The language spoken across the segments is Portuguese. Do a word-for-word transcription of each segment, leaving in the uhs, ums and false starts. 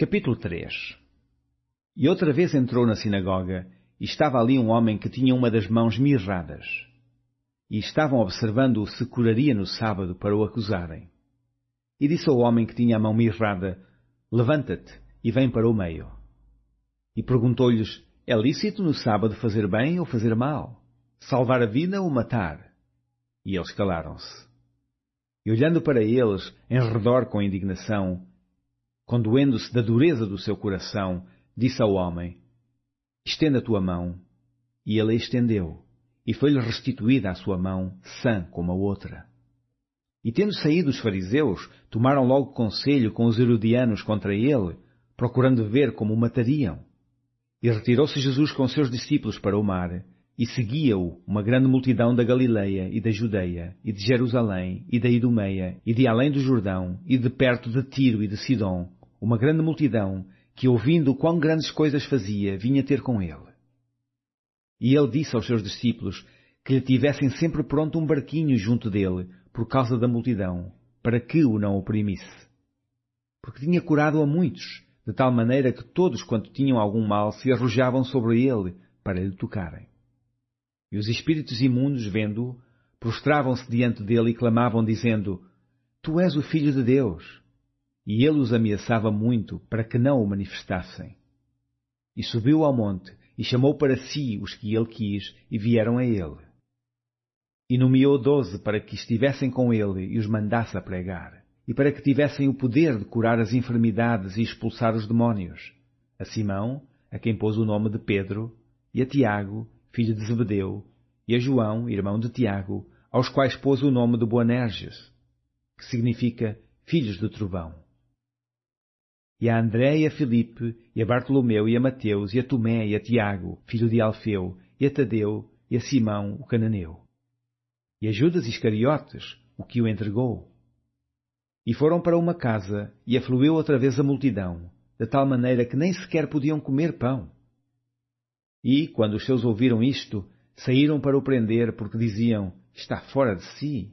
Capítulo três. E outra vez entrou na sinagoga, e estava ali um homem que tinha uma das mãos mirradas. E estavam observando-o se curaria no sábado para o acusarem. E disse ao homem que tinha a mão mirrada: Levanta-te e vem para o meio. E perguntou-lhes: É lícito no sábado fazer bem ou fazer mal? Salvar a vida ou matar? E eles calaram-se. E olhando para eles, em redor com indignação, condoendo-se da dureza do seu coração, disse ao homem: Estenda a tua mão. E ele a estendeu, e foi-lhe restituída a sua mão, sã como a outra. E tendo saído os fariseus, tomaram logo conselho com os herodianos contra ele, procurando ver como o matariam. E retirou-se Jesus com seus discípulos para o mar, e seguia-o uma grande multidão da Galileia e da Judeia, e de Jerusalém, e da Idumeia, e de além do Jordão, e de perto de Tiro e de Sidom, uma grande multidão, que ouvindo quão grandes coisas fazia, vinha ter com ele. E ele disse aos seus discípulos que lhe tivessem sempre pronto um barquinho junto dele, por causa da multidão, para que o não oprimisse. Porque tinha curado a muitos, de tal maneira que todos quanto tinham algum mal se arrojavam sobre ele para lhe tocarem. E os espíritos imundos, vendo-o, prostravam-se diante dele e clamavam, dizendo: Tu és o Filho de Deus. E ele os ameaçava muito para que não o manifestassem. E subiu ao monte e chamou para si os que ele quis e vieram a ele. E nomeou doze para que estivessem com ele e os mandasse a pregar, e para que tivessem o poder de curar as enfermidades e expulsar os demónios. A Simão, a quem pôs o nome de Pedro, e a Tiago, filho de Zebedeu, e a João, irmão de Tiago, aos quais pôs o nome de Boanerges, que significa filhos do trovão. E a André e a Filipe, e a Bartolomeu e a Mateus, e a Tomé e a Tiago, filho de Alfeu, e a Tadeu, e a Simão, o cananeu. E a Judas Iscariotes, o que o entregou. E foram para uma casa, e afluiu outra vez a multidão, de tal maneira que nem sequer podiam comer pão. E, quando os seus ouviram isto, saíram para o prender, porque diziam: Está fora de si.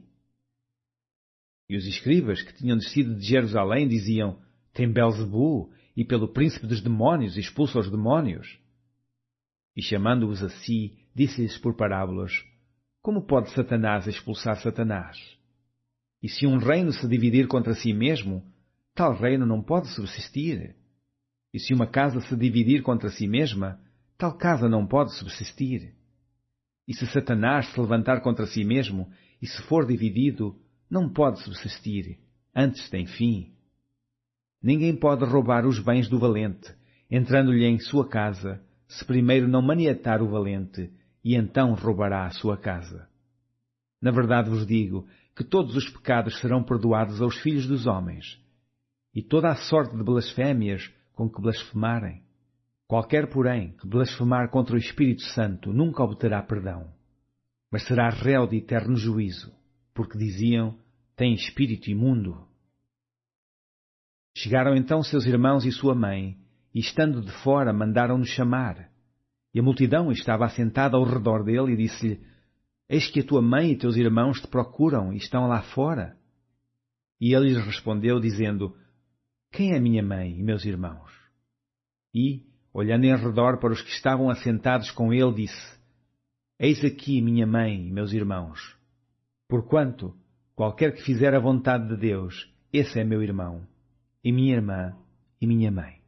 E os escribas, que tinham descido de Jerusalém, diziam: Tem Belzebu, e pelo príncipe dos demónios expulsa os demónios. E chamando-os a si, disse-lhes por parábolas: Como pode Satanás expulsar Satanás? E se um reino se dividir contra si mesmo, tal reino não pode subsistir. E se uma casa se dividir contra si mesma, tal casa não pode subsistir. E se Satanás se levantar contra si mesmo, e se for dividido, não pode subsistir, antes tem fim. Ninguém pode roubar os bens do valente, entrando-lhe em sua casa, se primeiro não maniatar o valente, e então roubará a sua casa. Na verdade vos digo que todos os pecados serão perdoados aos filhos dos homens, e toda a sorte de blasfémias com que blasfemarem. Qualquer, porém, que blasfemar contra o Espírito Santo nunca obterá perdão, mas será réu de eterno juízo, porque diziam: Tem espírito imundo. Chegaram então seus irmãos e sua mãe, e estando de fora mandaram-no chamar. E a multidão estava assentada ao redor dele e disse-lhe: Eis que a tua mãe e teus irmãos te procuram e estão lá fora. E ele lhes respondeu, dizendo: Quem é minha mãe e meus irmãos? E, olhando em redor para os que estavam assentados com ele, disse: Eis aqui minha mãe e meus irmãos. Porquanto, qualquer que fizer a vontade de Deus, esse é meu irmão, e minha irmã, e minha mãe.